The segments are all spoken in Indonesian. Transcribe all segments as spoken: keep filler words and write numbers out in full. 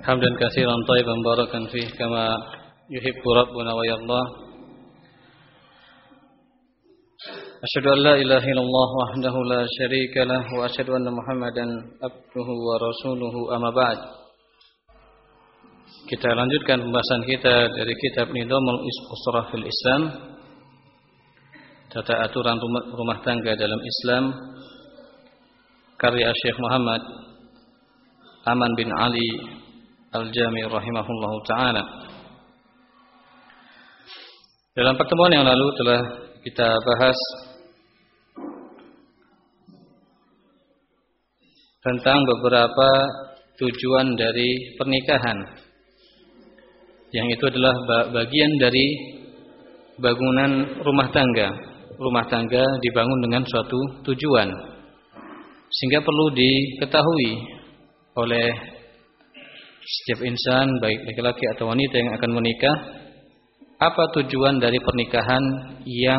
حمدا كثيرا طيبا مباركا فيه كما يحب ربنا ويرضى. أشهد أن لا إله إلا الله وحده لا شريك له وأشهد أن محمدا عبده ورسوله أما بعد. Kita lanjutkan pembahasan kita dari kitab Nizamul Usrah fil Islam, tata aturan rumah, rumah tangga dalam Islam, karya Syekh Muhammad Aman bin Ali Al-Jami rahimahullahu ta'ala. Dalam pertemuan yang lalu telah kita bahas tentang beberapa tujuan dari pernikahan, yang itu adalah bagian dari bangunan rumah tangga. Rumah tangga dibangun dengan suatu tujuan, sehingga perlu diketahui oleh setiap insan, baik laki-laki atau wanita yang akan menikah, apa tujuan dari pernikahan yang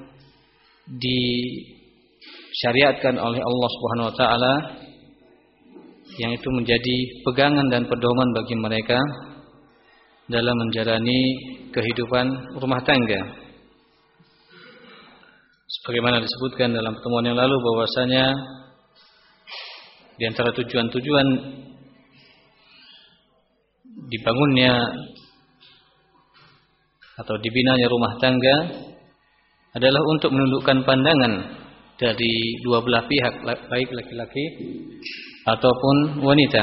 disyariatkan oleh Allah Subhanahu wa taala, yang itu menjadi pegangan dan pedoman bagi mereka dalam menjalani kehidupan rumah tangga. Sebagaimana disebutkan dalam pertemuan yang lalu bahwasanya di antara tujuan-tujuan dibangunnya atau dibinanya rumah tangga adalah untuk menundukkan pandangan dari dua belah pihak, baik laki-laki ataupun wanita,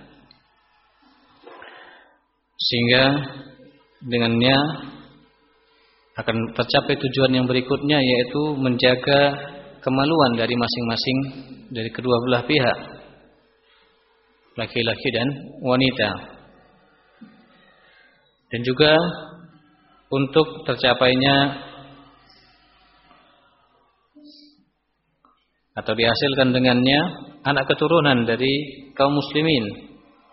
sehingga dengannya akan tercapai tujuan yang berikutnya, yaitu menjaga kemaluan dari masing-masing dari kedua belah pihak, laki-laki dan wanita. Dan juga untuk tercapainya atau dihasilkan dengannya anak keturunan dari kaum muslimin,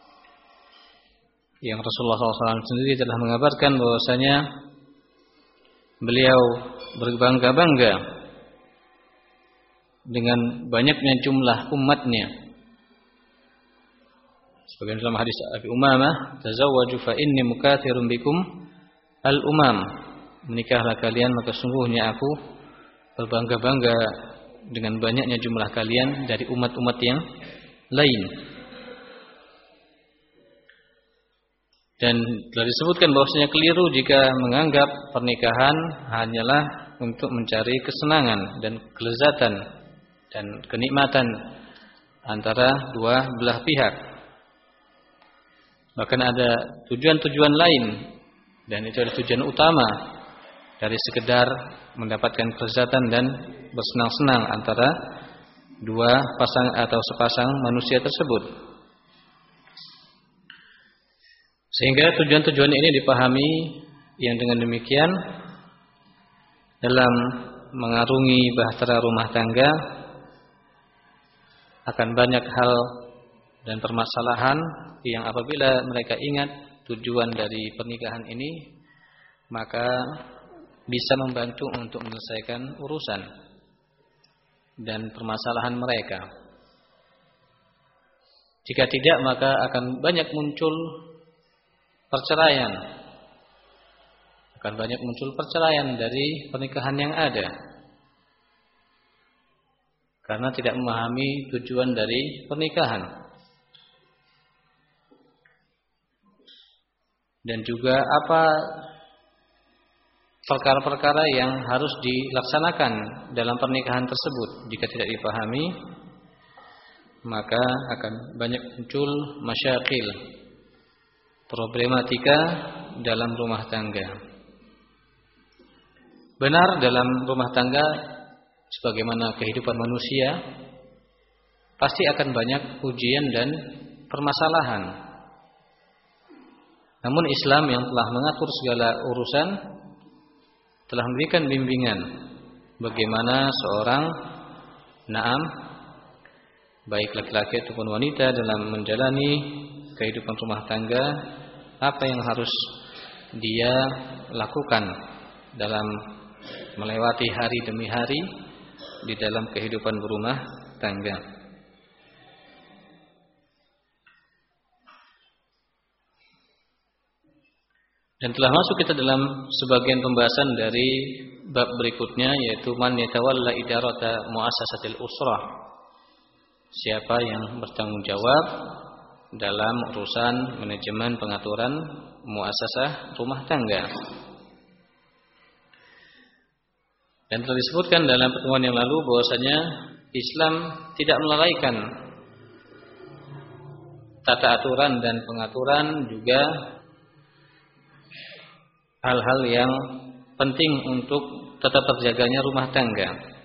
yang Rasulullah shallallahu alaihi wasallam sendiri telah mengabarkan bahwasanya beliau berbangga-bangga dengan banyaknya jumlah umatnya. Sebagian dalam hadis Abi Umamah, tazawwaju fa inni mukatsirun bikum al-umam, menikahlah kalian maka sungguhnya aku berbangga-bangga dengan banyaknya jumlah kalian dari umat-umat yang lain. Dan telah disebutkan bahwasanya keliru jika menganggap pernikahan hanyalah untuk mencari kesenangan dan kelezatan dan kenikmatan antara dua belah pihak. Bahkan ada tujuan-tujuan lain, dan itu adalah tujuan utama dari sekedar mendapatkan kelezatan dan bersenang-senang antara dua pasang atau sepasang manusia tersebut. Sehingga tujuan-tujuan ini dipahami yang dengan demikian dalam mengarungi bahtera rumah tangga akan banyak hal dan permasalahan yang apabila mereka ingat tujuan dari pernikahan ini, maka bisa membantu untuk menyelesaikan urusan dan permasalahan mereka. Jika tidak, maka akan banyak muncul perceraian. Akan banyak muncul perceraian dari pernikahan yang ada, karena tidak memahami tujuan dari pernikahan. Dan juga apa perkara-perkara yang harus dilaksanakan dalam pernikahan tersebut. Jika tidak dipahami, maka akan banyak muncul masyakil, problematika dalam rumah tangga. Benar, dalam rumah tangga sebagaimana kehidupan manusia pasti akan banyak ujian dan permasalahan. Namun Islam yang telah mengatur segala urusan telah memberikan bimbingan bagaimana seorang na'am, baik laki-laki ataupun wanita, dalam menjalani kehidupan rumah tangga, apa yang harus dia lakukan dalam melewati hari demi hari di dalam kehidupan berumah tangga. Dan telah masuk kita dalam sebagian pembahasan dari bab berikutnya, yaitu man yatawalla idarata muassasatil usrah. Siapa yang bertanggung jawab dalam urusan manajemen pengaturan muassasah rumah tangga. Dan telah disebutkan dalam pertemuan yang lalu bahwasanya Islam tidak melalaikan tata aturan dan pengaturan, juga hal-hal yang penting untuk tetap terjaganya rumah tangga.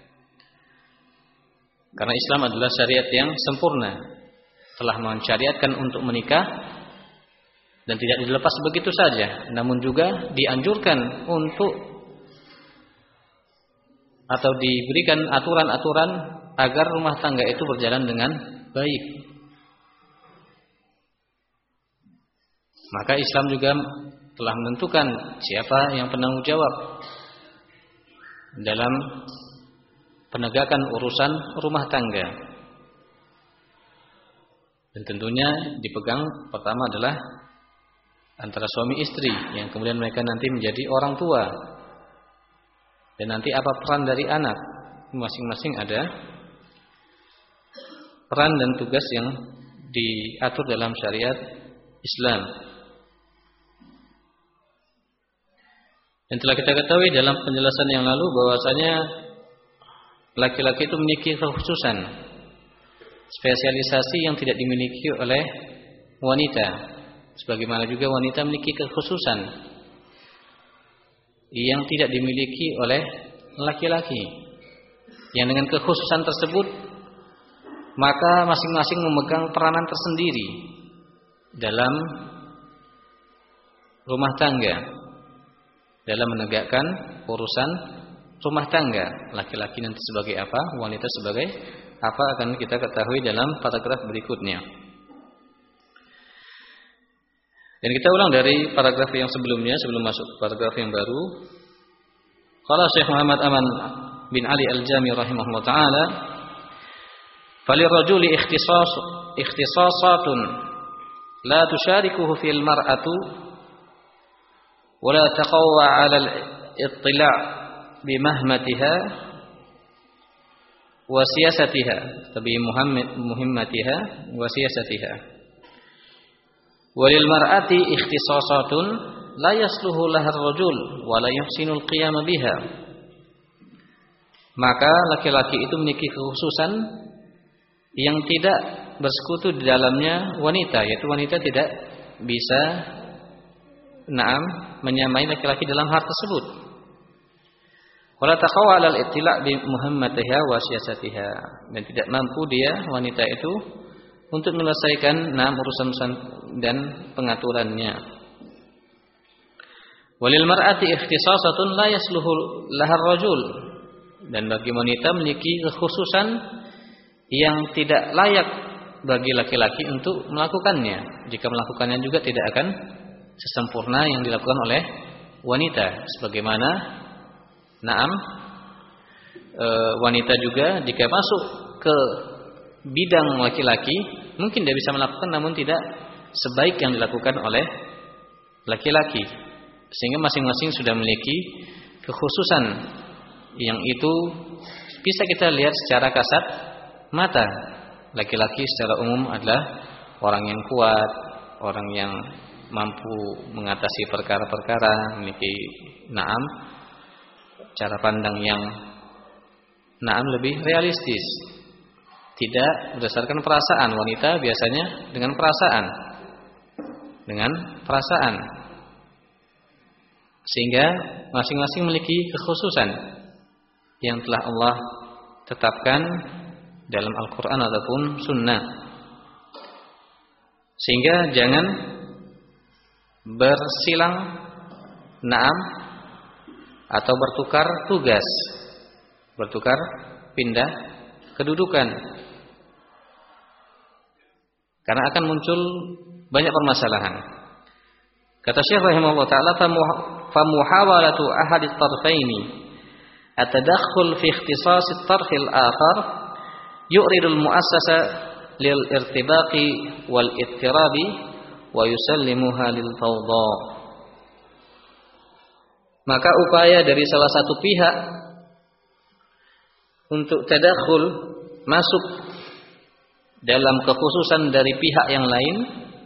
Karena Islam adalah syariat yang sempurna, telah mensyariatkan untuk menikah dan tidak dilepas begitu saja, namun juga dianjurkan untuk atau diberikan aturan-aturan agar rumah tangga itu berjalan dengan baik. Maka Islam juga telah menentukan siapa yang penanggung jawab dalam penegakan urusan rumah tangga. Dan tentunya dipegang pertama adalah antara suami istri, yang kemudian mereka nanti menjadi orang tua. Dan nanti apa peran dari anak? Masing-masing ada peran dan tugas yang diatur dalam syariat Islam. Dan telah kita ketahui dalam penjelasan yang lalu bahwasanya laki-laki itu memiliki kekhususan, spesialisasi yang tidak dimiliki oleh wanita, sebagaimana juga wanita memiliki kekhususan yang tidak dimiliki oleh laki-laki. Yang dengan kekhususan tersebut, maka masing-masing memegang peranan tersendiri dalam rumah tangga, dalam menegakkan urusan rumah tangga. Laki-laki nanti sebagai apa, wanita sebagai apa, akan kita ketahui dalam paragraf berikutnya. Dan kita ulang dari paragraf yang sebelumnya sebelum masuk ke paragraf yang baru. Qala Syekh Muhammad Aman bin Ali Al-Jami rahimahullah taala, "Falirrajuli ikhtisas ikhtisasatun la tusyarikuhu fil mar'atu wa la taqawwa 'ala al-ittila' bi mahmatiha wa siyasatiha, tabi muhimmatiha wa siyasatiha. Walil mar'ati ikhtisasatun la yasluhu lahar rajul wa la yuhsinul qiyam biha." Maka laki-laki itu memiliki kekhususan yang tidak bersekutu di dalamnya wanita, yaitu wanita tidak bisa na'am menyamai laki-laki dalam hal tersebut. Wala taqawa 'alal ittila' bi muhammatiha wa siyasatiha, dan tidak mampu dia wanita itu untuk menyelesaikan enam urusan dan pengaturannya. Walil mar'ati ikhtisasatun la yasluhu lahar rajul, dan bagi wanita memiliki kekhususan yang tidak layak bagi laki-laki untuk melakukannya. Jika melakukannya juga tidak akan sesempurna yang dilakukan oleh wanita. Sebagaimana na'am e, wanita juga jika masuk ke bidang laki-laki mungkin dia bisa melakukan, namun tidak sebaik yang dilakukan oleh laki-laki, sehingga masing-masing sudah memiliki kekhususan yang itu bisa kita lihat secara kasat mata. Laki-laki secara umum adalah orang yang kuat, orang yang mampu mengatasi perkara-perkara, memiliki na'am cara pandang yang na'am lebih realistis, tidak berdasarkan perasaan. Wanita biasanya dengan perasaan, dengan perasaan, sehingga masing-masing memiliki kekhususan yang telah Allah tetapkan dalam Al-Quran ataupun Sunnah. Sehingga jangan bersilang na'am atau bertukar tugas, bertukar pindah kedudukan, karena akan muncul banyak permasalahan. Kata Syekh rahimahullah taala, famuhawalatu ahadit tarfaini atadakhul fi ikhtisas at-tarf al-akhar yu'ridu al-mu'assasa lil irtibaqi wal ittirabi wa yusallimuha lil fawda. maka upaya dari salah satu pihak untuk tadakhul, masuk dalam kekhususan dari pihak yang lain,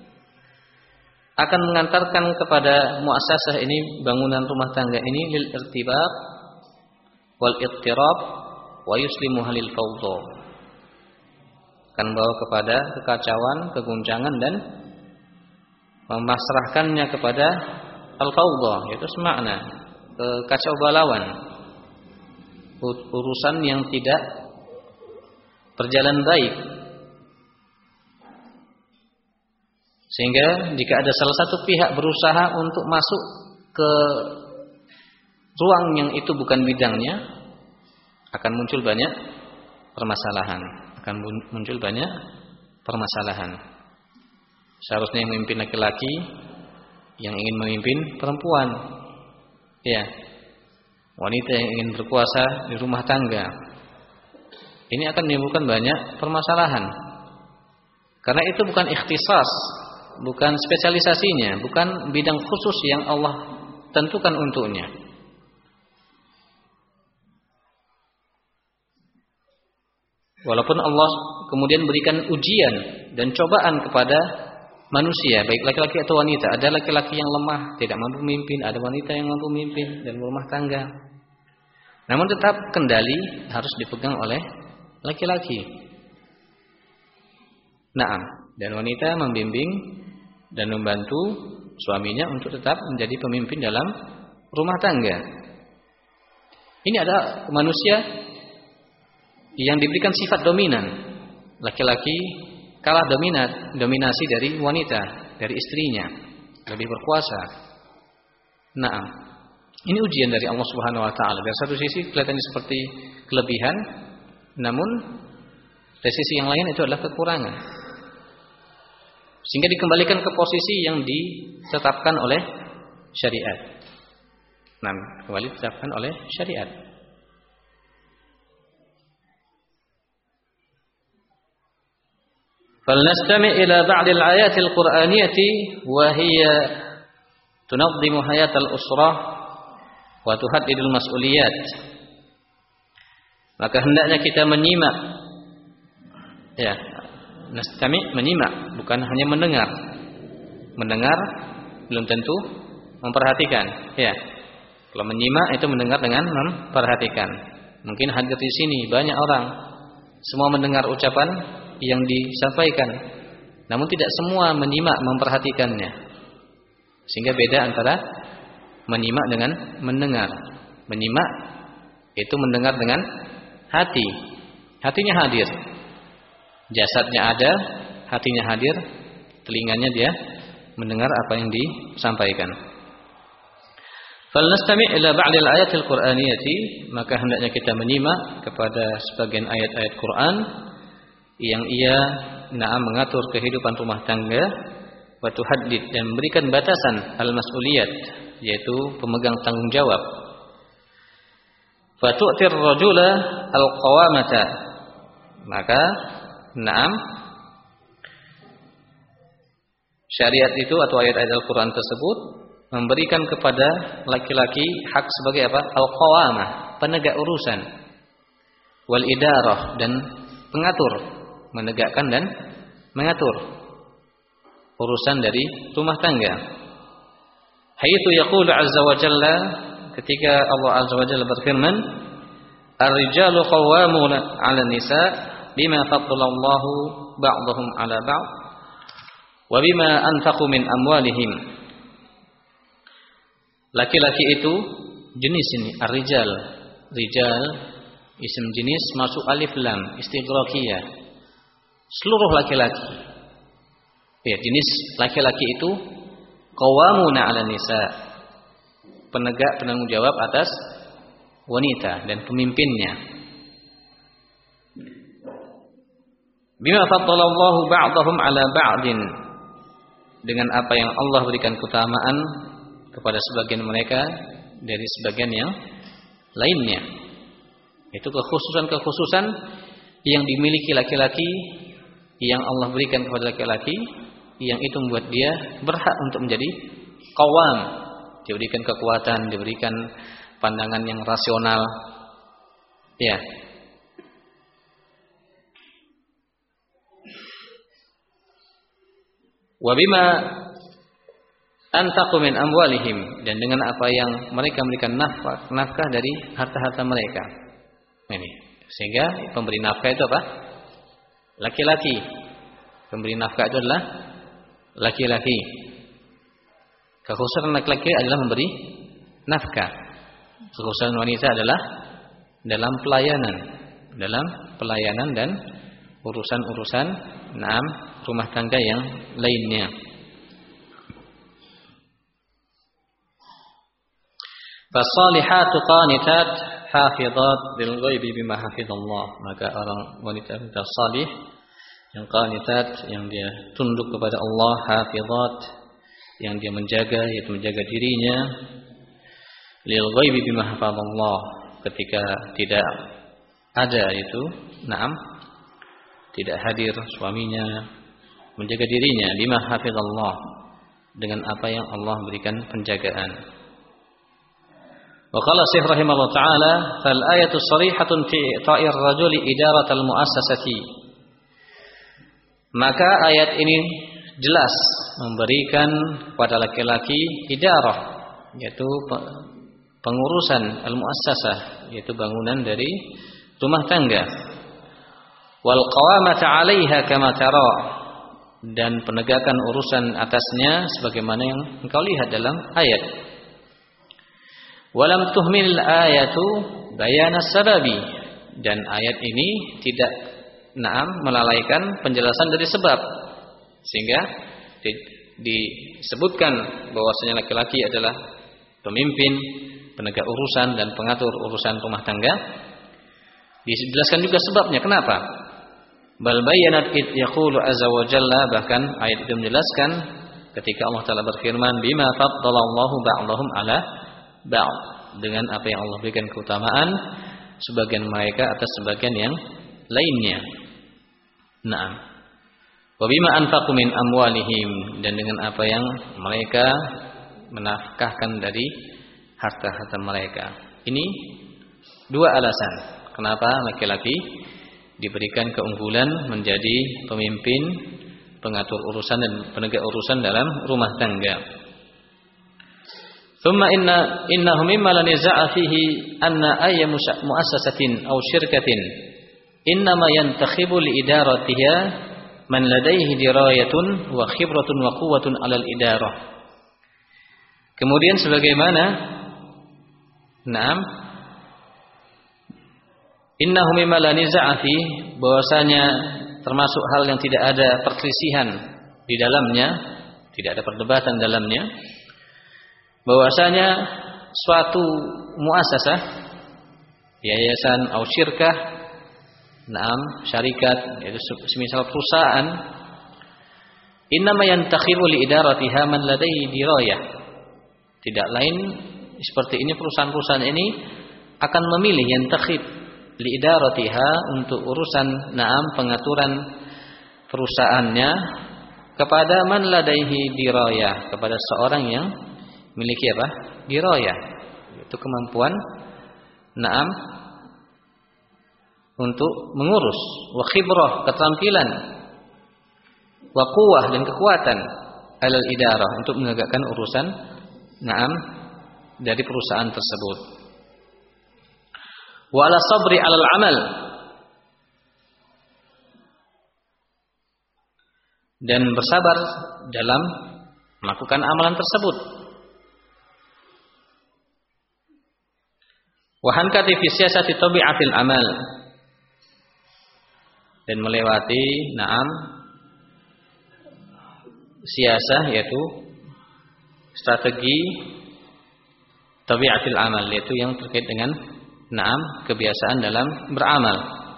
akan mengantarkan kepada muassasah ini, bangunan rumah tangga ini, lil irtibaq wal ittirab wa yuslimu halil fawdha, akan bawa kepada kekacauan, keguncangan, dan memasrahkannya kepada al-fawdha, yaitu semakna kekacau balauan, urusan yang tidak berjalan baik. Sehingga jika ada salah satu pihak berusaha untuk masuk ke ruang yang itu bukan bidangnya, akan muncul banyak permasalahan, akan muncul banyak permasalahan. Seharusnya yang memimpin laki-laki, yang ingin memimpin perempuan, ya, wanita yang ingin berkuasa di rumah tangga. Ini akan menimbulkan banyak permasalahan, karena itu bukan ikhtisas, bukan spesialisasinya, bukan bidang khusus yang Allah tentukan untuknya. Walaupun Allah kemudian berikan ujian dan cobaan kepada manusia, baik laki-laki atau wanita. Ada laki-laki yang lemah, tidak mampu memimpin, ada wanita yang mampu memimpin dan berumah tangga. Namun tetap kendali harus dipegang oleh laki-laki. Naam, dan wanita membimbing dan membantu suaminya untuk tetap menjadi pemimpin dalam rumah tangga. Ini ada manusia yang diberikan sifat dominan. Laki-laki kalah dominat, dominasi dari wanita, dari istrinya, lebih berkuasa. Naam, ini ujian dari Allah Subhanahu Wa Taala. Dari satu sisi kelihatannya seperti kelebihan, namun dari sisi yang lain itu adalah kekurangan. Sehingga dikembalikan ke posisi yang ditetapkan oleh syariat. Nah, kembali ditetapkan oleh syariat. فلنستمع إلى بعض الآيات القرآنية وهي تنظم حياة الأسرة وتحدد المسؤوليات. Maka hendaknya kita menyimak, ya, nastami' menyimak, bukan hanya mendengar. Mendengar belum tentu memperhatikan, ya. Kalau menyimak itu mendengar dengan memperhatikan. Mungkin hadir di sini banyak orang, semua mendengar ucapan yang disampaikan, namun tidak semua menyimak memperhatikannya. Sehingga beda antara menyimak dengan mendengar. Menyimak itu mendengar dengan hati, hatinya hadir, jasadnya ada, hatinya hadir, telinganya dia mendengar apa yang disampaikan. Falnastami' ila ba'dil ayatil qur'aniyati, maka hendaknya kita menyimak kepada sebagian ayat-ayat Quran yang ia na'am mengatur kehidupan rumah tangga, wa tuhaddid, dan memberikan batasan al-mas'uliyat, yaitu pemegang tanggung jawab. Fa tu'tir rajula al-qawamata, maka na'am syariat itu atau ayat-ayat Al-Qur'an tersebut memberikan kepada laki-laki hak sebagai apa? Al-qawamah, penegak urusan, wal idarah, dan pengatur, menegakkan dan mengatur urusan dari rumah tangga. Haitsu yaqulu azza wa jalla, ketika Allah azza wa jalla berfirman, ar-rijalu qawwamuna 'ala an-nisa bima faddalallahu ba'dahum 'ala ba'd wa bima anfaqu min amwalihim. Laki-laki itu jenis ini, ar-rijal. Rijal isim jenis masuk alif lam istighraqiyah. Seluruh laki-laki. Ya, jenis laki-laki itu qawwamuna 'ala nisa, penegak penanggung jawab atas wanita dan pemimpinnya. Bima faddalallahu ba'dahum 'ala ba'din, dengan apa yang Allah berikan keutamaan kepada sebagian mereka dari sebagian yang lainnya. Itu kekhususan-kekhususan yang dimiliki laki-laki, yang Allah berikan kepada laki-laki, yang itu membuat dia berhak untuk menjadi qawam, diberikan kekuatan, diberikan pandangan yang rasional. Ya. Wa bima anfaqu min amwalihim, dan dengan apa yang mereka memberikan nafkah, nafkah dari harta-harta mereka. Ini. Sehingga pemberi nafkah itu apa? Laki-laki. Pemberi nafkah itu adalah laki-laki. Kekhususan laki-laki adalah memberi nafkah. Kekhususan wanita adalah dalam pelayanan, dalam pelayanan dan urusan-urusan naam rumah tangga yang lainnya. Fasalihatu qanitat hafizat bil ghaibi bima hafizallah. Maka orang wanita yang salih, yang qanitat, yang dia tunduk kepada Allah, hafizat, yang dia menjaga, yaitu menjaga dirinya, lil ghaibi bima hafizallah, ketika tidak ada itu, naam, tidak hadir suaminya, menjaga dirinya bima hafizallah, dengan apa yang Allah berikan penjagaan. Wa qala Syekh rahimahullah taala, fal ayatu sharihatun fi i'ta'ir rajuli idaratal muassasati. Maka ayat ini jelas memberikan kepada laki-laki idarah, yaitu pengurusan al-muassasah, yaitu bangunan dari rumah tangga. Wal qawamata 'alaiha kama tara, dan penegakan urusan atasnya sebagaimana yang engkau lihat dalam ayat. Walam tuhmil ayatu bayan as-sababi, dan ayat ini tidak naam melalaikan penjelasan dari sebab, sehingga di, disebutkan bahwasanya laki-laki adalah pemimpin, penegak urusan dan pengatur urusan rumah tangga. Dijelaskan juga sebabnya kenapa. Bal bayanat id yaqulu azza wa jalla, bahkan ayat itu menjelaskan ketika Allah Taala berfirman bima faddalallahu ba'dahum ala ba'd, dengan apa yang Allah berikan keutamaan sebagian mereka atas sebagian yang lainnya. Naam. Wa bima anfaqu min amwalihim, dan dengan apa yang mereka menafkahkan dari harta-harta mereka. Ini dua alasan kenapa laki-laki diberikan keunggulan menjadi pemimpin, pengatur urusan dan penegak urusan dalam rumah tangga. Thumma inna innahu mimma la niza'a fihi anna ayya muassasatin aw syirkatin innama yantakhibu li idaratiha man ladaihi dirayatun wa khibratun wa quwwatun 'alal idarah. Kemudian sebagaimana Naam innahu mimma la niza'a fihi, bahwasanya termasuk hal yang tidak ada perselisihan di dalamnya, tidak ada perdebatan dalamnya, bahwasanya suatu muassasah, yayasan atau syirkah, naam, syarikat, yaitu semisal perusahaan, innama yantakhibu li idaratiha man ladaihi dirayah. Tidak lain seperti ini, perusahaan-perusahaan ini akan memilih yantakhib li idaratiha untuk urusan naam pengaturan perusahaannya kepada man ladaihi dirayah, kepada seorang yang memiliki apa? Dirayah, itu kemampuan naam untuk mengurus, wa khibrah, keterampilan, wa quwwah, dan kekuatan, alal idarah, untuk menegakkan urusan naam dari perusahaan tersebut. Wa ala sabri alal amal, dan bersabar dalam melakukan amalan tersebut. Wa hankati fi siyasati tabi'atil amal, dan melewati naam siasah, yaitu strategi tabi'atil amal, yaitu yang terkait dengan naam kebiasaan dalam beramal,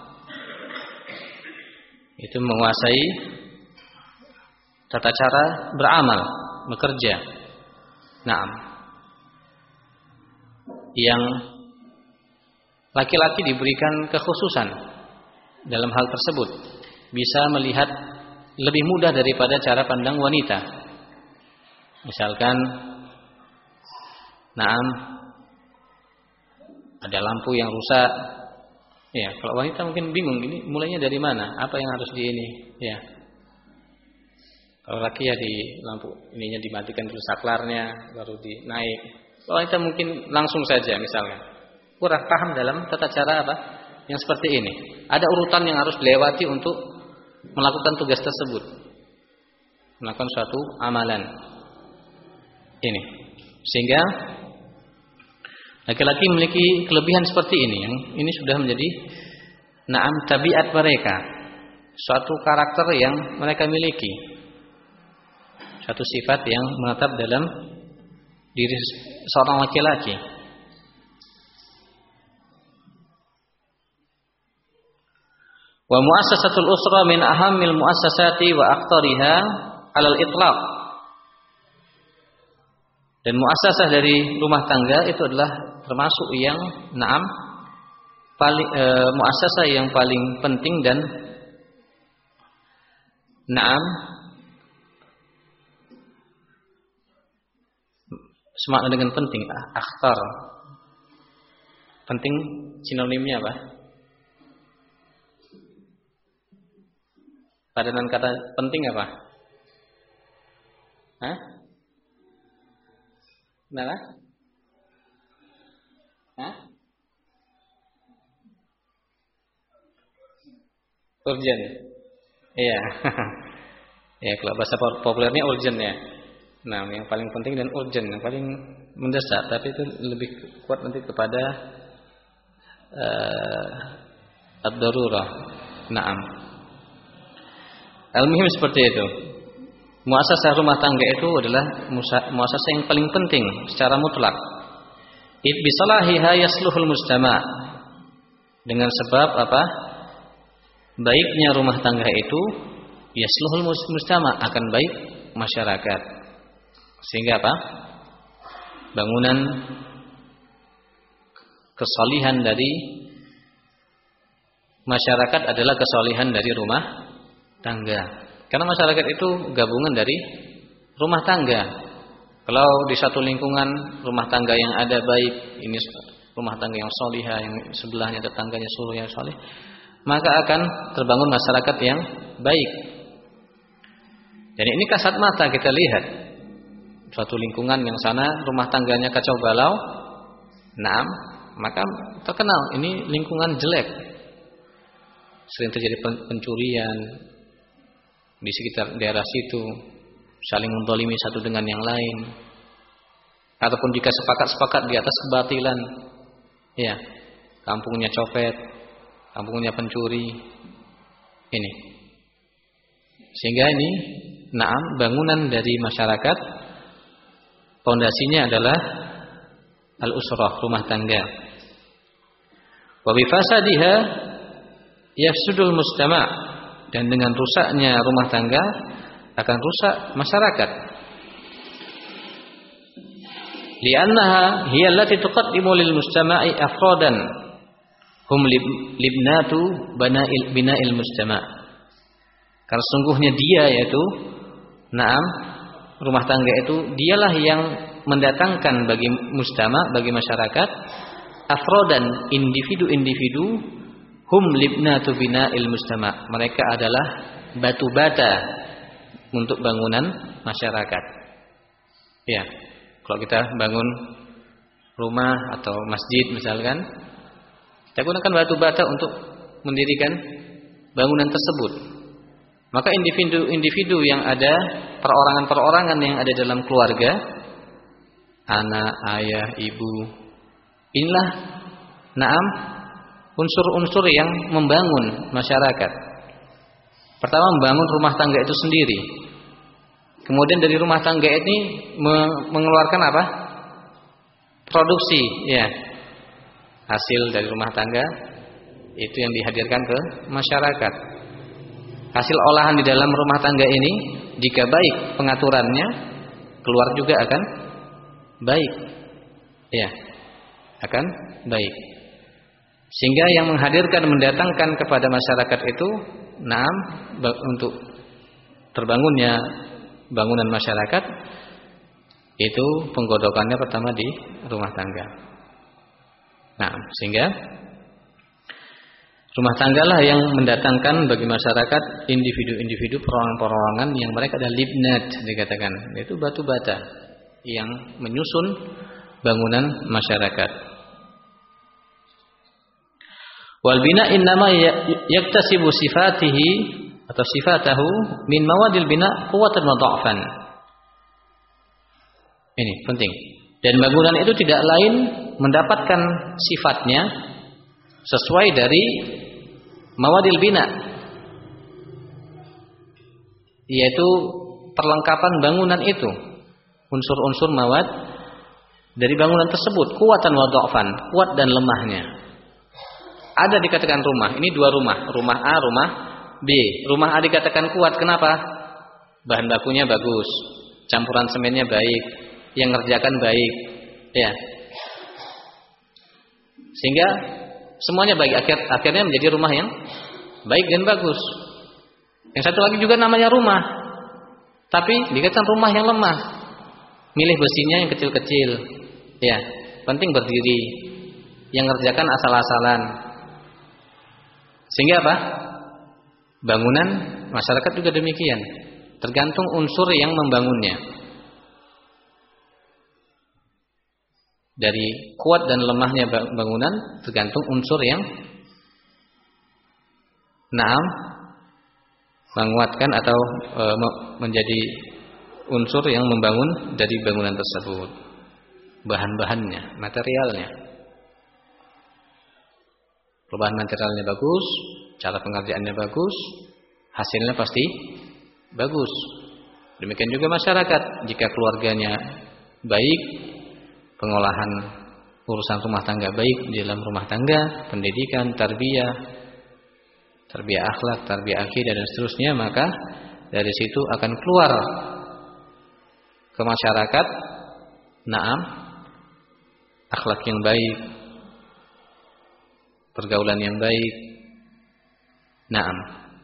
itu menguasai tata cara beramal, bekerja. Naam, yang laki-laki diberikan kekhususan dalam hal tersebut, bisa melihat lebih mudah daripada cara pandang wanita. Misalkan Naam, ada lampu yang rusak. Ya, kalau wanita mungkin bingung ini mulainya dari mana, apa yang harus di ini. Ya. Kalau laki ya di lampu ininya dimatikan dulu saklarnya, baru dinaik. Kalau wanita mungkin langsung saja misalnya. Kurang paham dalam tata cara apa yang seperti ini. Ada urutan yang harus dilewati untuk melakukan tugas tersebut, melakukan suatu amalan ini. Sehingga laki-laki memiliki kelebihan seperti ini, yang ini sudah menjadi naam tabiat mereka, suatu karakter yang mereka miliki, suatu sifat yang menetap dalam diri seorang laki-laki. Wa muassasatul usra min ahammil muassasati wa aktsariha 'alal itlaq. Dan muassasah dari rumah tangga itu adalah termasuk yang naam paling e, muassasah yang paling penting dan naam semakna dengan penting. Akhtar penting sinonimnya apa? Padanan kata penting apa? Hah? Kenapa? Hah? Urgent. Iya. Ya, kalau bahasa populernya urgent ya. Nah, yang paling penting dan urgent, yang paling mendesak, tapi itu lebih kuat nanti kepada uh, ad-darurah. Naam. Al-muhim seperti itu. Muasasah rumah tangga itu adalah muasasah yang paling penting secara mutlak. Id bisalahiha yasluhul mujtama'. Dengan sebab apa? Baiknya rumah tangga itu yasluhul mujtama', akan baik masyarakat. Sehingga apa? Bangunan kesalihan dari masyarakat adalah kesalihan dari rumah tangga. Karena masyarakat itu gabungan dari rumah tangga. Kalau di satu lingkungan rumah tangga yang ada baik, ini rumah tangga yang solihah, yang sebelahnya tetangganya suruh yang solih, maka akan terbangun masyarakat yang baik. Dan ini kasat mata kita lihat. Suatu lingkungan yang sana rumah tangganya kacau balau, naam, maka terkenal ini lingkungan jelek. Sering terjadi pencurian di sekitar daerah situ, saling menzalimi satu dengan yang lain, ataupun jika sepakat-sepakat di atas kebatilan, ya, kampungnya copet, kampungnya pencuri, ini. Sehingga ini, naam, bangunan dari masyarakat, pondasinya adalah al-usrah, rumah tangga. Wa bi fasadiha yafsudul mujtama'. Dan dengan rusaknya rumah tangga akan rusak masyarakat. Li'annaha hiya allati tuqaddimu lil mujtama'i afradan hum libnatu bana'il bina'il mujtama'. Karena sungguhnya dia yaitu naam rumah tangga itu dialah yang mendatangkan bagi mujtama', bagi masyarakat afradan, individu-individu, hum libnatu bina'il mujtama'. Mereka adalah batu bata untuk bangunan masyarakat. Ya, kalau kita bangun rumah atau masjid misalkan, kita gunakan batu bata untuk mendirikan bangunan tersebut. Maka individu-individu yang ada, perorangan-perorangan yang ada dalam keluarga, anak, ayah, ibu, inilah naam unsur-unsur yang membangun masyarakat. Pertama, membangun rumah tangga itu sendiri. Kemudian dari rumah tangga ini mengeluarkan apa? Produksi, ya. Hasil dari rumah tangga itu yang dihadirkan ke masyarakat. Hasil olahan di dalam rumah tangga ini jika baik pengaturannya, keluar juga akan baik. Ya. Akan baik. Sehingga yang menghadirkan, mendatangkan kepada masyarakat itu, naam, untuk terbangunnya bangunan masyarakat, itu penggodokannya pertama di rumah tangga. Nah, sehingga rumah tangga lah yang mendatangkan bagi masyarakat individu-individu perorangan-perorangan yang mereka ada libnat dikatakan, yaitu batu bata yang menyusun bangunan masyarakat. Wal bina innama yaktasibu sifatihi atau sifatahu min mawadil bina quwwatan wa dha'fan. Ini penting. Dan bangunan itu tidak lain mendapatkan sifatnya sesuai dari mawadil bina, yaitu perlengkapan bangunan itu, unsur-unsur mawad dari bangunan tersebut, kuatan wa dha'fan, kuat dan lemahnya. Ada dikatakan rumah, ini dua rumah, rumah A, rumah B. Rumah A dikatakan kuat, kenapa? Bahan bakunya bagus, campuran semennya baik, yang ngerjakan baik, ya. Sehingga semuanya baik, akhir akhirnya menjadi rumah yang baik dan bagus. Yang satu lagi juga namanya rumah, tapi dikatakan rumah yang lemah. Milih besinya yang kecil-kecil, ya. Penting berdiri, yang ngerjakan asal-asalan. Sehingga apa? Bangunan masyarakat juga demikian, tergantung unsur yang membangunnya. Dari kuat dan lemahnya bangunan tergantung unsur yang naam menguatkan atau e, menjadi unsur yang membangun dari bangunan tersebut. Bahan-bahannya, materialnya. Bahan materialnya bagus, cara pengerjaannya bagus, hasilnya pasti bagus. Demikian juga masyarakat, jika keluarganya baik, pengolahan urusan rumah tangga baik di dalam rumah tangga, pendidikan, tarbiyah, tarbiyah akhlak, tarbiyah akidah dan seterusnya, maka dari situ akan keluar ke masyarakat naam akhlak yang baik, pergaulan yang baik. Naam.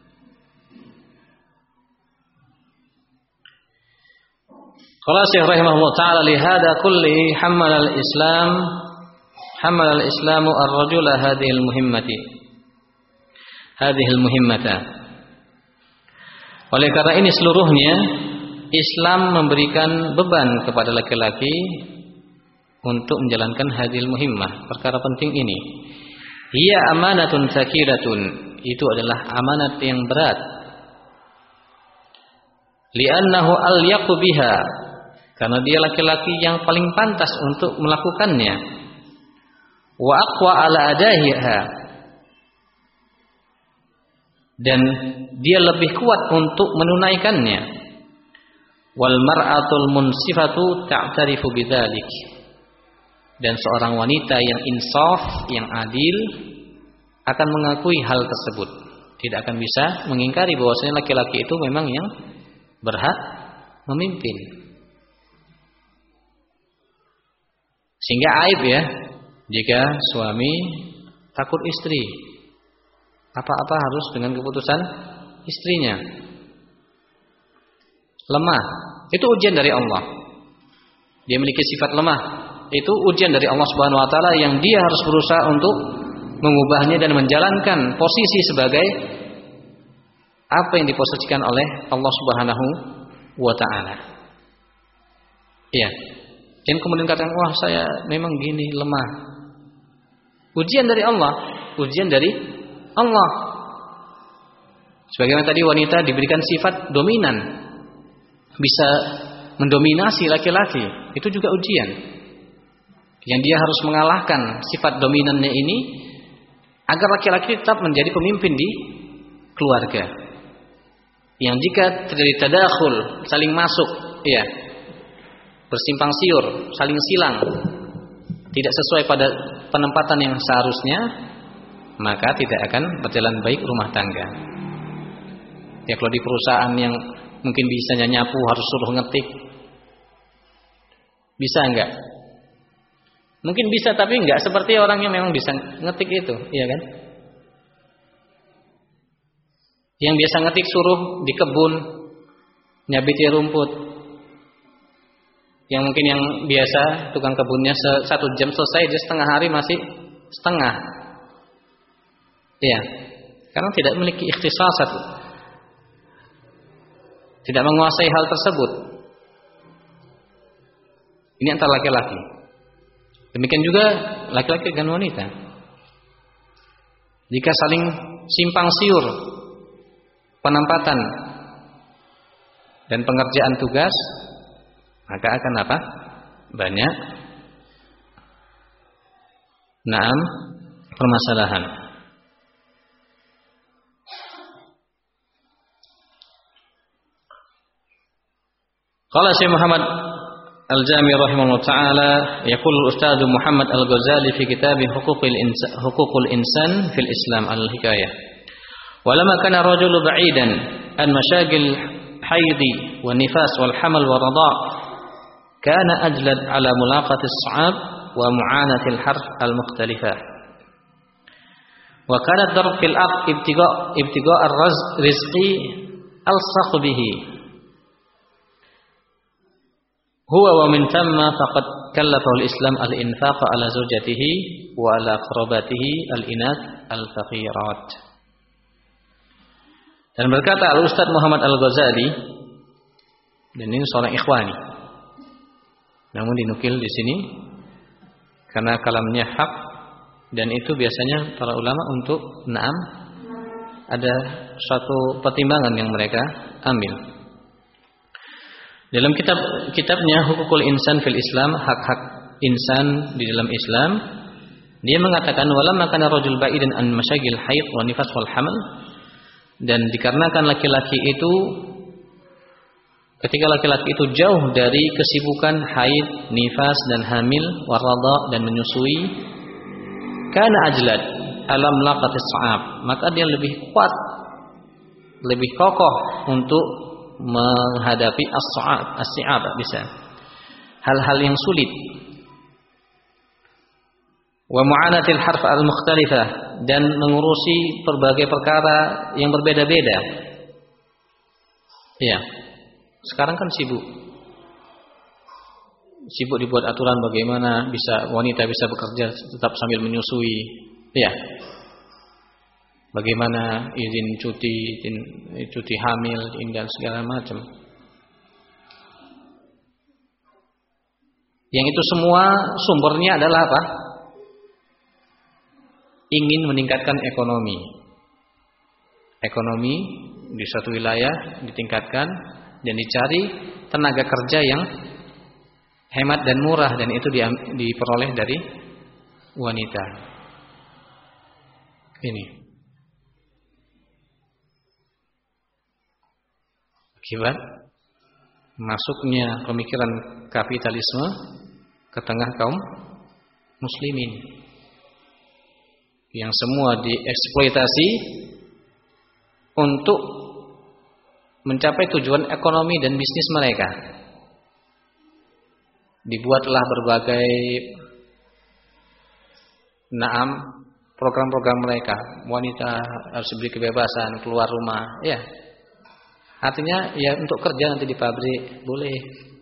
Qala Syekh rahimahullah taala li hada kulli hammal al-Islam hammal al-Islamu ar-rajula hadhihi al-muhimmati. Hadhihi al-muhimmata. Oleh karena ini seluruhnya Islam memberikan beban kepada laki-laki untuk menjalankan hadhil muhimmah, perkara penting ini. Hiya amanatun tsaqilatun, itu adalah amanat yang berat. Li'annahu al-yaqu biha, karena dia laki-laki yang paling pantas untuk melakukannya. Wa aqwa ala adahiha, dan dia lebih kuat untuk menunaikannya. Wal mar'atul munsifatu ta'tarifu bidzalik, dan seorang wanita yang insaf, yang adil akan mengakui hal tersebut, tidak akan bisa mengingkari bahwasanya laki-laki itu memang yang berhak memimpin. Sehingga aib ya jika suami takut istri, apa-apa harus dengan keputusan istrinya. Lemah, itu ujian dari Allah. Dia memiliki sifat lemah, itu ujian dari Allah Subhanahu wa taala yang dia harus berusaha untuk mengubahnya dan menjalankan posisi sebagai apa yang diposisikan oleh Allah Subhanahu wa taala. Iya. Jangan kemudian katakan, wah saya memang gini, lemah. Ujian dari Allah, ujian dari Allah. Sebagaimana tadi wanita diberikan sifat dominan, bisa mendominasi laki-laki, itu juga ujian. Yang dia harus mengalahkan sifat dominannya ini agar laki-laki tetap menjadi pemimpin di keluarga. Yang jika terjadi tadakhul, saling masuk, ya, bersimpang siur, saling silang, tidak sesuai pada penempatan yang seharusnya, maka tidak akan berjalan baik rumah tangga. Ya, kalau di perusahaan yang mungkin bisanya nyapu harus suruh ngetik, bisa enggak? Mungkin bisa, tapi enggak seperti orang yang memang bisa ngetik itu, iya kan? Yang biasa ngetik suruh di kebun nyabiti rumput, Yang mungkin yang biasa tukang kebunnya satu jam selesai, dia setengah hari masih setengah. Iya, karena tidak memiliki ikhtisasat, tidak menguasai hal tersebut. Ini antara laki-laki. Demikian juga laki-laki dan wanita. Jika saling simpang siur penempatan dan pengerjaan tugas, maka akan apa? Banyak naam permasalahan. Qala Syekh Muhammad Al-Jami rahimahullah ta'ala, yaqul Ustaz Muhammad Al-Ghazali fi kitab Huququl Insan Huququl Insan fil Islam al-Hikayah. Walamma kana ar-rajulu ba'idan an mashagil haidi wan nifas wal hamal wa rada' kana ajlad ala mulaqati as-sa'ab wa mu'anati al-harf al-mukhtalifah. Wa kana ad-darb fil ard ibtiga' ibtiga' ar-rizqi al-sakh bihi. Huwa wa min thamma faqad kallafahu al-Islam al-infaqa ala zawjatihi wa ala aqrabatihi al-inath al-faqirat. Dan berkata Al-Ustaz Muhammad Al-Ghazali, dan ini seorang ikhwani, namun dinukil di sini karena kalamnya hak, dan itu biasanya para ulama untuk naam ada suatu pertimbangan yang mereka ambil. Dalam kitab kitabnya Huququl Insan fil Islam, hak-hak insan di dalam Islam, dia mengatakan walamma kana rajul ba'idan an masyagil haid wa nifas wal hamal, dan dikarenakan laki-laki itu ketika laki-laki itu jauh dari kesibukan haid, nifas dan hamil, warada dan menyusui, kana ajlad alam laqatis sa'ab, maka dia lebih kuat, lebih kokoh untuk menghadapi as-sa'ab, as-si'ab bisa hal-hal yang sulit. Wa mu'anatil harf al-mukhtalifah, dan mengurusi berbagai perkara yang berbeda-beda. Ya. Sekarang kan sibuk. Sibuk dibuat aturan bagaimana bisa wanita bisa bekerja tetap sambil menyusui. Ya. Bagaimana izin cuti, izin, cuti hamil, dan segala macam. Yang itu semua sumbernya adalah apa? Ingin meningkatkan ekonomi. Ekonomi di suatu wilayah ditingkatkan dan dicari tenaga kerja yang hemat dan murah, dan itu diperoleh dari wanita. Ini akibat masuknya pemikiran kapitalisme ke tengah kaum muslimin, yang semua dieksploitasi untuk mencapai tujuan ekonomi dan bisnis mereka. Dibuatlah berbagai naam program-program mereka. Wanita harus diberi kebebasan keluar rumah, ya. Artinya ya untuk kerja nanti di pabrik boleh.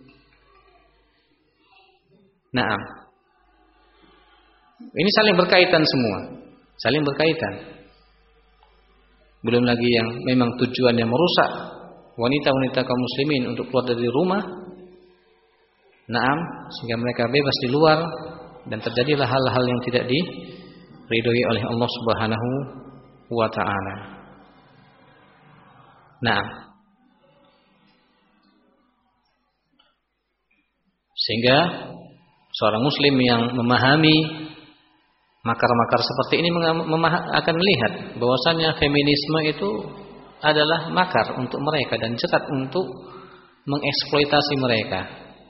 Naam. Ini saling berkaitan semua, saling berkaitan. Belum lagi yang memang tujuannya merusak wanita-wanita kaum muslimin untuk keluar dari rumah. Naam, sehingga mereka bebas di luar, dan terjadilah hal-hal yang tidak diridhoi oleh Allah Subhanahu wa taala. Naam. Sehingga seorang muslim yang memahami makar-makar seperti ini akan melihat bahwasanya feminisme itu adalah makar untuk mereka dan cekat untuk mengeksploitasi mereka.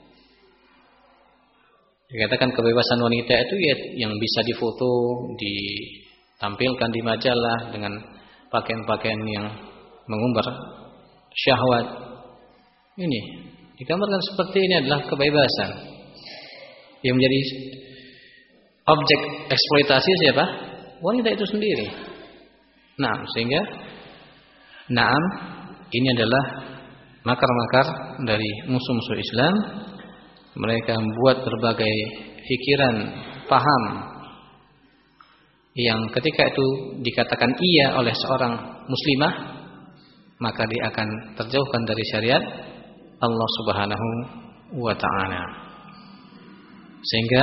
Dikatakan kebebasan wanita itu ya yang bisa difoto, ditampilkan di majalah dengan pakaian-pakaian yang mengumbar syahwat. Ini digambarkan seperti ini adalah kebebasan yang menjadi objek eksploitasi siapa? Wanita itu sendiri. Nah, sehingga naam ini adalah makar-makar dari musuh-musuh Islam, mereka membuat berbagai pikiran, paham yang ketika itu dikatakan iya oleh seorang muslimah, maka dia akan terjauhkan dari syariat Allah Subhanahu wa ta'ala. Sehingga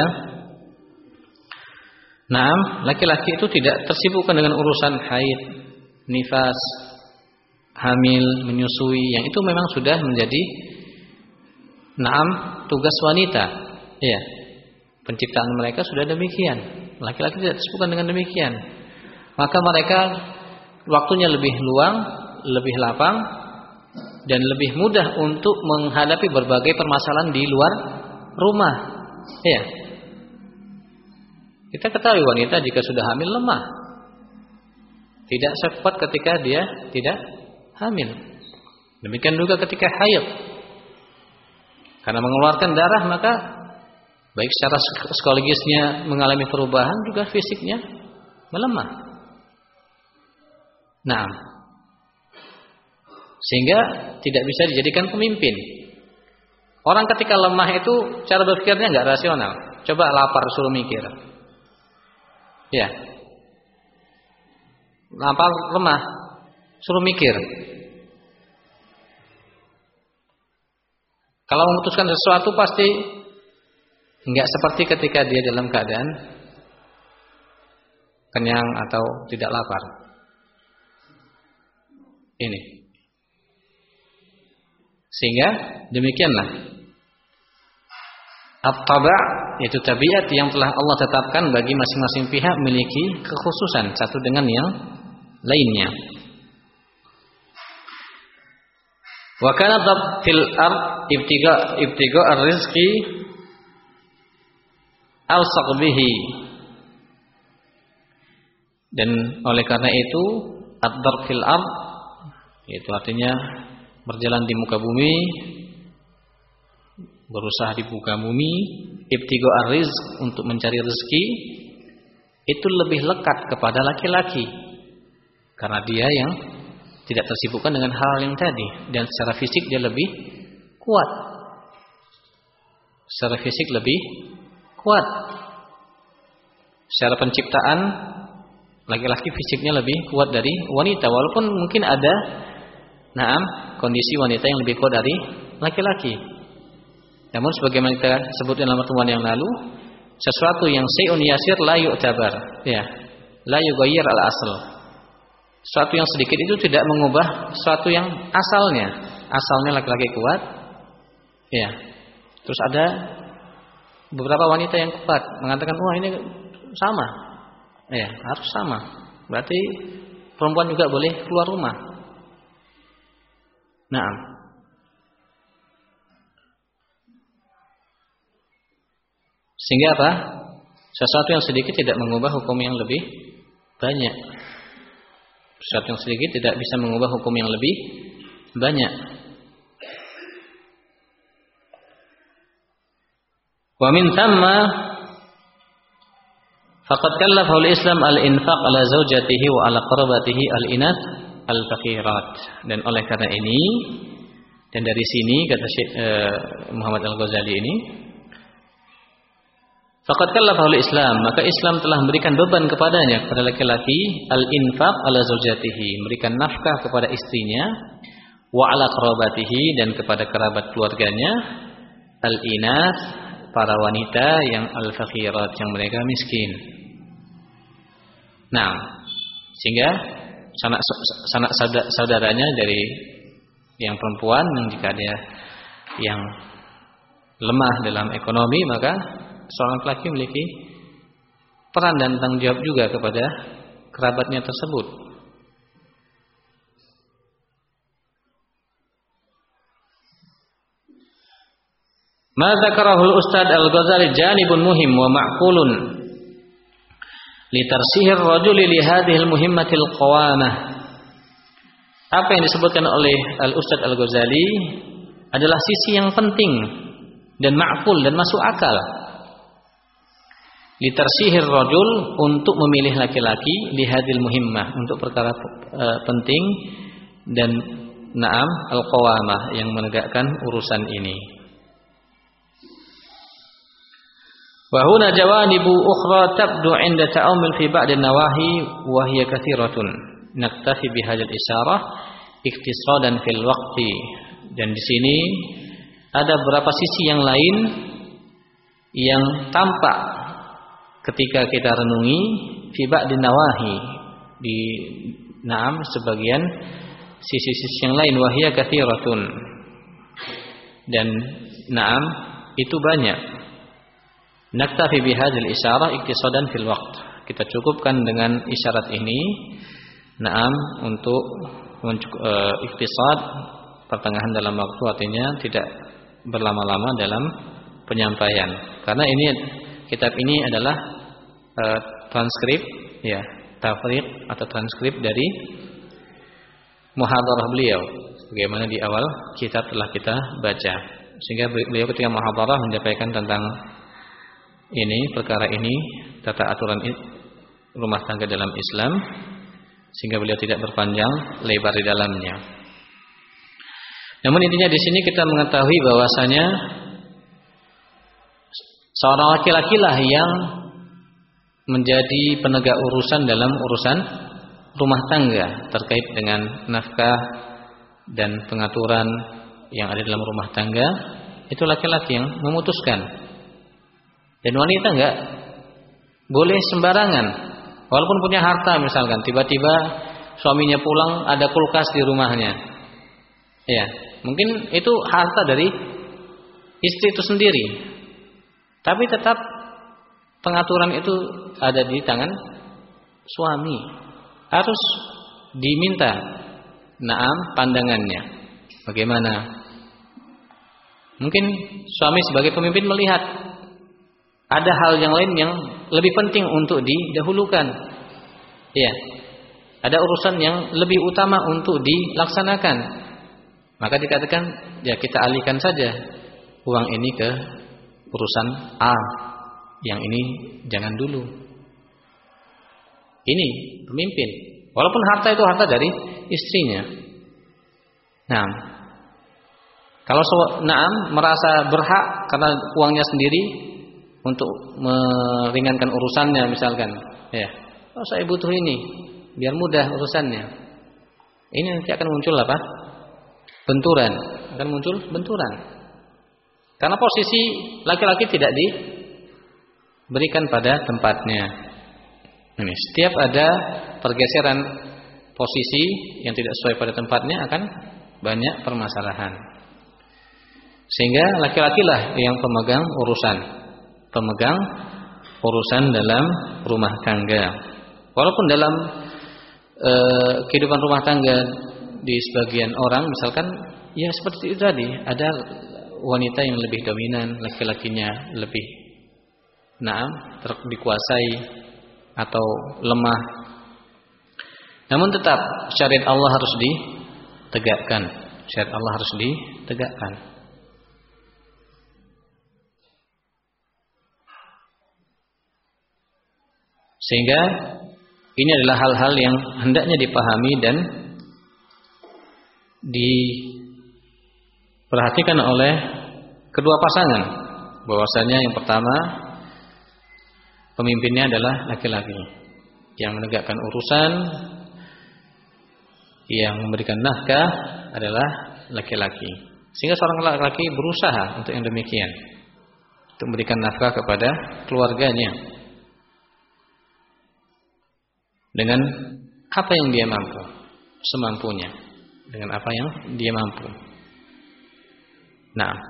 nah, laki-laki itu tidak tersibukkan dengan urusan haid, nifas, hamil, menyusui, yang itu memang sudah menjadi naam tugas wanita. Ya. Penciptaan mereka sudah demikian. Laki-laki tidak tersibukkan dengan demikian. Maka mereka waktunya lebih luang, lebih lapang, dan lebih mudah untuk menghadapi berbagai permasalahan di luar rumah. Ya. Kita ketahui wanita jika sudah hamil lemah, tidak sekuat ketika dia tidak hamil. Demikian juga ketika haid, karena mengeluarkan darah maka baik secara psikologisnya mengalami perubahan, juga fisiknya melemah. Nah, sehingga tidak bisa dijadikan pemimpin. Orang ketika lemah itu cara berpikirnya nggak rasional. Coba lapar suruh mikir. Ya, lapar lemah, suruh mikir. Kalau memutuskan sesuatu pasti enggak seperti ketika dia dalam keadaan kenyang atau tidak lapar. Ini. Sehingga demikianlah at-taba', yaitu tabiat yang telah Allah tetapkan bagi masing-masing pihak memiliki kekhususan satu dengan yang lainnya. Wa kana fil ard ibtiga ibtiga ar-rizqi alsaq bihi. Dan oleh karena itu ad-darb fil ard, itu artinya berjalan di muka bumi, berusaha di muka bumi, ibtigo ar-rizq, untuk mencari rezeki, itu lebih lekat kepada laki-laki karena dia yang tidak tersibukkan dengan hal yang tadi, dan secara fisik dia lebih kuat. Secara fisik lebih kuat. Secara penciptaan laki-laki fisiknya lebih kuat dari wanita, walaupun mungkin ada naam kondisi wanita yang lebih kuat dari laki-laki. Namun sebagaimana kita sebut dalam pertemuan yang lalu, sesuatu yang sayun yasir la yu'tabar, ya, la yughayyir al-asl. Sesuatu yang sedikit itu tidak mengubah sesuatu yang asalnya. Asalnya laki-laki kuat, ya. Terus ada beberapa wanita yang kuat mengatakan, wah ini sama, ya, harus sama. Berarti perempuan juga boleh keluar rumah. Nah, sehingga apa? Sesuatu yang sedikit tidak mengubah hukum yang lebih banyak. Sesuatu yang sedikit tidak bisa mengubah hukum yang lebih banyak. Wa min thamma faqad kallafa al-Islam al-infaq ala zawjatihi wa ala qarabatihi al-inath al-faqirat. Dan oleh karena ini, dan dari sini kata Syekh eh, Muhammad Al-Ghazali ini, faqad kallafa al-Islam, maka Islam telah memberikan beban kepadanya, kepada laki-laki, al-infaq ala zawjatihi, memberikan nafkah kepada istrinya, wa ala qarabatihi, dan kepada kerabat keluarganya, al-inath, para wanita yang al-faqirat, yang mereka miskin. Nah, sehingga sanak sanak saudaranya dari yang perempuan, yang jika dia yang lemah dalam ekonomi, maka seorang laki-laki memiliki peran dan tanggung jawab juga kepada kerabatnya tersebut. Ma dzakarahul Ustaz Al-Ghazali janibun muhim wa ma'qulun li tarsihir rajuli li hadhihi al-muhimmatil qawamah. Apa yang disebutkan oleh Al-Ustaz Al-Ghazali adalah sisi yang penting dan ma'qul dan masuk akal. Li tarsihir rajul, untuk memilih laki-laki, li hadhil muhimmah, untuk perkara uh, penting, dan na'am al-qawamah, yang menegakkan urusan ini. Wa huna jawanibu ukhra tabdu 'inda ta'ammul fi ba'd an-nawahi wa hiya katsiratun. Naktafi bihadzal isyarah ikhtisadan fil waqti. Dan di sini ada beberapa sisi yang lain yang tampak ketika kita renungi fi ba'd an-nawahi, di na'am sebagian sisi-sisi yang lain, wa hiya katsiratun. Dan na'am itu banyak. Naktafi bihadzal isyarah iktisadan fil waqt. Kita cukupkan dengan isyarat ini, na'am, untuk uh, iktisad, pertengahan dalam waktu, artinya tidak berlama-lama dalam penyampaian. Karena ini kitab ini adalah uh, transkrip, ya, tafriq atau transkrip dari muhadarah beliau, bagaimana di awal kitab telah kita baca. Sehingga beliau ketika muhadarah menyampaikan tentang ini, perkara ini, tata aturan rumah tangga dalam Islam, sehingga beliau tidak berpanjang lebar di dalamnya. Namun intinya di sini kita mengetahui bahwasanya seorang laki-laki lah yang menjadi penegak urusan dalam urusan rumah tangga terkait dengan nafkah dan pengaturan yang ada dalam rumah tangga. Itu laki-laki yang memutuskan. Dan wanita enggak boleh sembarangan. Walaupun punya harta misalkan, tiba-tiba suaminya pulang ada kulkas di rumahnya. Ya, mungkin itu harta dari istri itu sendiri. Tapi tetap pengaturan itu ada di tangan suami. Harus diminta na'am pandangannya. Bagaimana? Mungkin suami sebagai pemimpin melihat ada hal yang lain yang lebih penting untuk didahulukan. Ya. Ada urusan yang lebih utama untuk dilaksanakan. Maka dikatakan, ya kita alihkan saja uang ini ke urusan A. Yang ini jangan dulu. Ini pemimpin. Walaupun harta itu harta dari istrinya. Nah, kalau na'am merasa berhak karena uangnya sendiri untuk meringankan urusannya misalkan, ya, oh saya butuh ini biar mudah urusannya, ini nanti akan muncul apa? Benturan, akan muncul benturan. Karena posisi laki-laki tidak diberikan pada tempatnya. Ini setiap ada pergeseran posisi yang tidak sesuai pada tempatnya akan banyak permasalahan. Sehingga laki-laki lah yang pemegang urusan. Pemegang urusan dalam rumah tangga. Walaupun dalam e, kehidupan rumah tangga di sebagian orang misalkan ya seperti itu tadi, ada wanita yang lebih dominan, laki-lakinya lebih naam dikuasai atau lemah. Namun tetap syariat Allah harus ditegakkan. Syariat Allah harus ditegakkan. Sehingga ini adalah hal-hal yang hendaknya dipahami dan diperhatikan oleh kedua pasangan. Bahwasanya yang pertama, pemimpinnya adalah laki-laki yang menegakkan urusan, yang memberikan nafkah adalah laki-laki. Sehingga seorang laki-laki berusaha untuk yang demikian, untuk memberikan nafkah kepada keluarganya dengan apa yang dia mampu, semampunya, dengan apa yang dia mampu. Nah,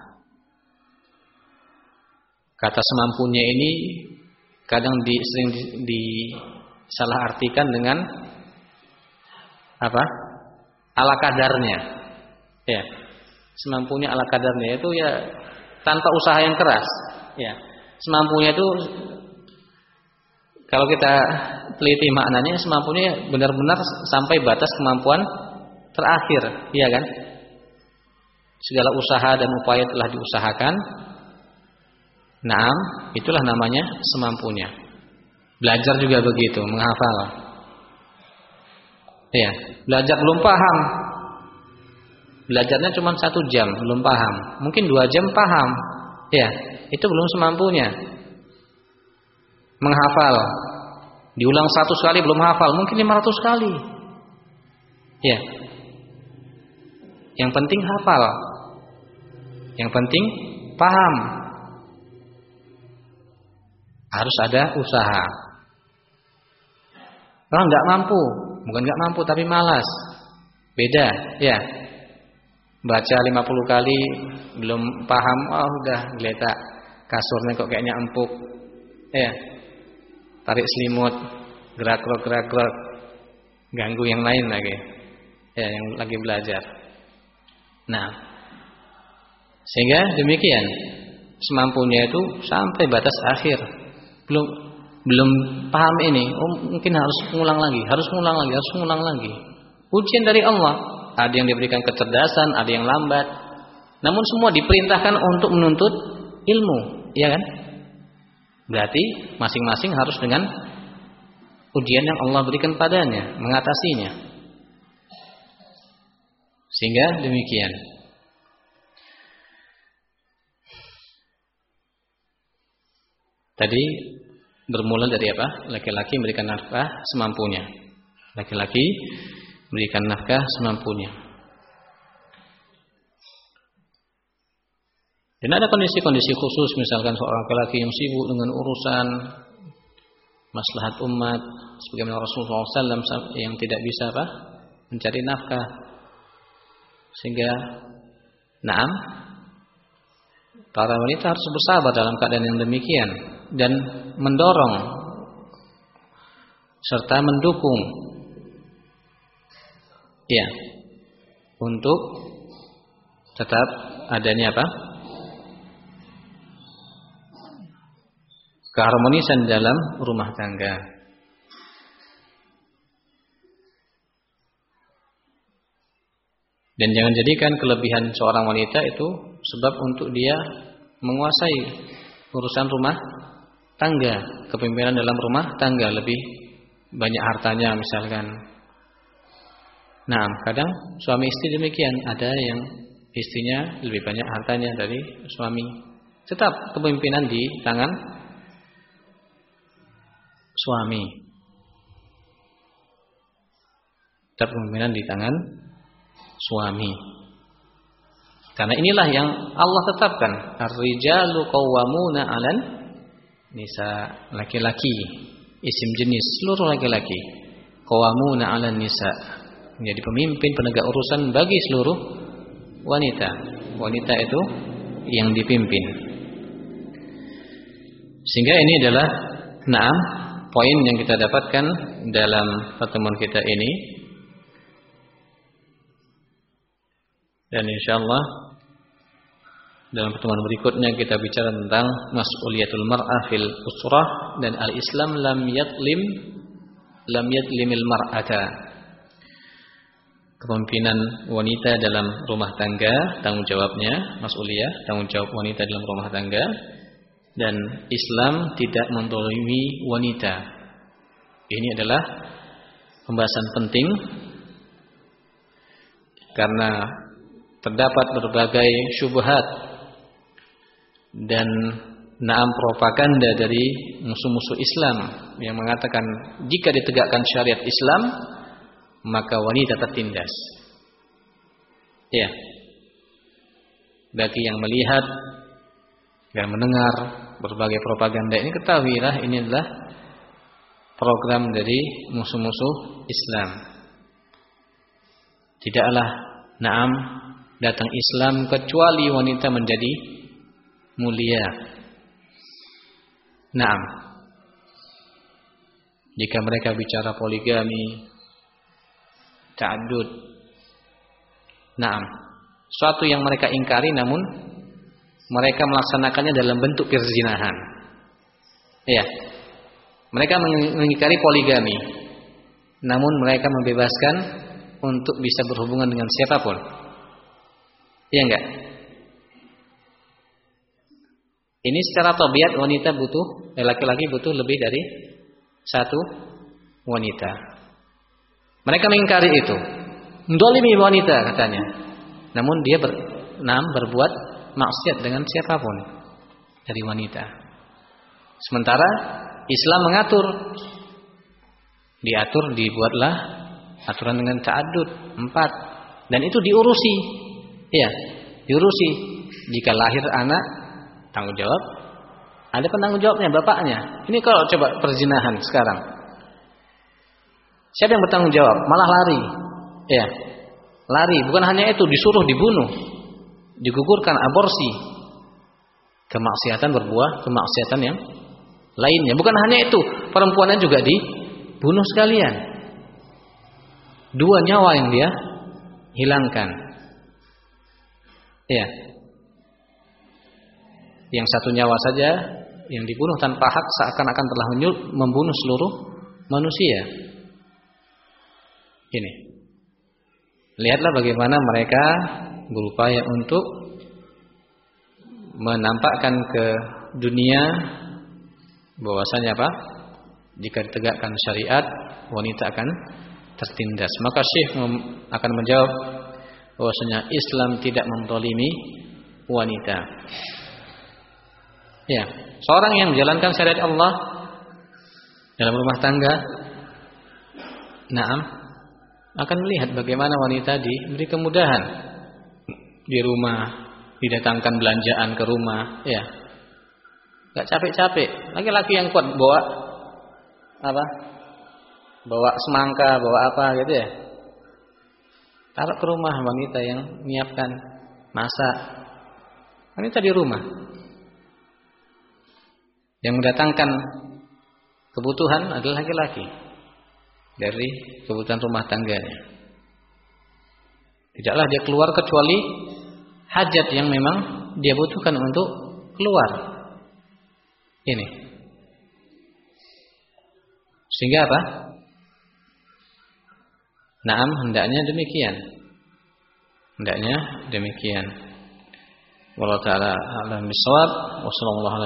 kata semampunya ini kadang di, sering disalahartikan dengan apa? Ala kadarnya. Ya, semampunya ala kadarnya itu ya tanpa usaha yang keras. Ya, semampunya itu kalau kita teliti maknanya, semampunya benar-benar sampai batas kemampuan terakhir, iya kan? Segala usaha dan upaya telah diusahakan. Naam, itulah namanya semampunya. Belajar juga begitu, menghafal. Ya, belajar belum paham. Belajarnya cuma satu jam belum paham, mungkin dua jam paham. Ya, itu belum semampunya. menghafal. Diulang seratus kali belum hafal, mungkin lima ratus kali. Ya. Yang penting hafal. Yang penting paham. Harus ada usaha. Orang nggak mampu, bukan nggak mampu tapi malas. Beda, ya. Baca lima puluh kali belum paham, oh udah geletak. Kasurnya kok kayaknya empuk. Ya. Tarik selimut, gerak-gerak-gerak, ganggu yang lain lagi. Ya, yang lagi belajar. Nah, sehingga demikian semampunya itu sampai batas akhir. Belum belum paham ini, oh, mungkin harus mengulang lagi, harus mengulang lagi, harus mengulang lagi. Ujian dari Allah. Ada yang diberikan kecerdasan, ada yang lambat. Namun semua diperintahkan untuk menuntut ilmu, ya kan? Berarti masing-masing harus dengan ujian yang Allah berikan padanya, mengatasinya. Sehingga demikian. Tadi bermula dari apa? Laki-laki memberikan nafkah semampunya. Laki-laki memberikan nafkah semampunya. Dan ada kondisi-kondisi khusus, misalkan seorang laki-laki yang sibuk dengan urusan maslahat umat, sebagaimana Rasulullah shallallahu alaihi wasallam yang tidak bisa apa? Mencari nafkah. Sehingga na'am, para wanita harus bersabar dalam keadaan yang demikian dan mendorong serta mendukung ya untuk tetap adanya apa? Keharmonisan dalam rumah tangga. Dan jangan jadikan kelebihan seorang wanita itu sebab untuk dia menguasai urusan rumah tangga, kepemimpinan dalam rumah tangga, lebih banyak hartanya misalkan. Nah, kadang suami istri demikian, ada yang istrinya lebih banyak hartanya dari suami. Tetap kepemimpinan di tangan suami. Tetap kepemimpinan di tangan suami. Karena inilah yang Allah tetapkan. Ar-rijalu qawwamuna 'alan nisa, laki-laki, isim jenis seluruh laki-laki. Qawwamuna 'alan nisa, menjadi pemimpin penegak urusan bagi seluruh wanita. Wanita itu yang dipimpin. Sehingga ini adalah naam poin yang kita dapatkan dalam pertemuan kita ini. Dan insyaallah dalam pertemuan berikutnya kita bicara tentang mas'uliyatul mar'ah fil usrah dan al-Islam lam yatlim lam yatlimil mar'ata. Kepemimpinan wanita dalam rumah tangga, tanggung jawabnya, mas'uliyah, tanggung jawab wanita dalam rumah tangga, dan Islam tidak menzalimi wanita. Ini adalah pembahasan penting karena terdapat berbagai syubhat dan naam propaganda dari musuh-musuh Islam yang mengatakan jika ditegakkan syariat Islam maka wanita tertindas. Ya. Bagi yang melihat dan mendengar berbagai propaganda ini, ketahuilah ini adalah program dari musuh-musuh Islam. Tidaklah naam datang Islam kecuali wanita menjadi mulia. Naam. Jika mereka bicara poligami, ta'addud, naam, suatu yang mereka ingkari namun mereka melaksanakannya dalam bentuk perzinahan. Ya. Mereka mengingkari poligami, namun mereka membebaskan untuk bisa berhubungan dengan siapapun. Iya enggak? Ini secara tabiat wanita butuh, laki-laki butuh lebih dari satu wanita. Mereka mengingkari itu, mendolimi wanita katanya. Namun dia ber, nam, berbuat maksiat dengan siapapun dari wanita. Sementara Islam mengatur. Diatur, dibuatlah aturan dengan ta'addud, empat. Dan itu diurusi. Ya, diurusi. Jika lahir anak, tanggung jawab. Ada penanggung jawabnya, bapaknya. Ini kalau coba perzinahan sekarang. Siapa yang bertanggung jawab? Malah lari. Ya. Lari, bukan hanya itu, disuruh dibunuh. Digugurkan, aborsi. Kemaksiatan berbuah kemaksiatan yang lainnya. Bukan hanya itu, perempuannya juga dibunuh sekalian. Dua nyawa yang dia hilangkan. Ya. Yang satu nyawa saja yang dibunuh tanpa hak seakan-akan telah membunuh seluruh manusia. Ini. Lihatlah bagaimana mereka berupaya untuk menampakkan ke dunia bahwasanya apa? Jika ditegakkan syariat, wanita akan tertindas. Maka Syekh akan menjawab bahwasanya Islam tidak menzalimi wanita. Ya, seorang yang menjalankan syariat Allah dalam rumah tangga, naam, akan melihat bagaimana wanita diberi kemudahan di rumah, didatangkan belanjaan ke rumah, ya. Enggak capek-capek. Laki-laki yang kuat bawa apa? Bawa semangka, bawa apa gitu ya. Taruh ke rumah wanita yang menyiapkan, masak. Wanita di rumah. Yang mendatangkan kebutuhan adalah laki-laki dari kebutuhan rumah tangganya. Tidaklah dia keluar kecuali hajat yang memang dia butuhkan untuk keluar. Ini. Sehingga apa? Naam, hendaknya demikian. Hendaknya demikian. Wallahu ta'ala a'lam bissawab. Wassallallahu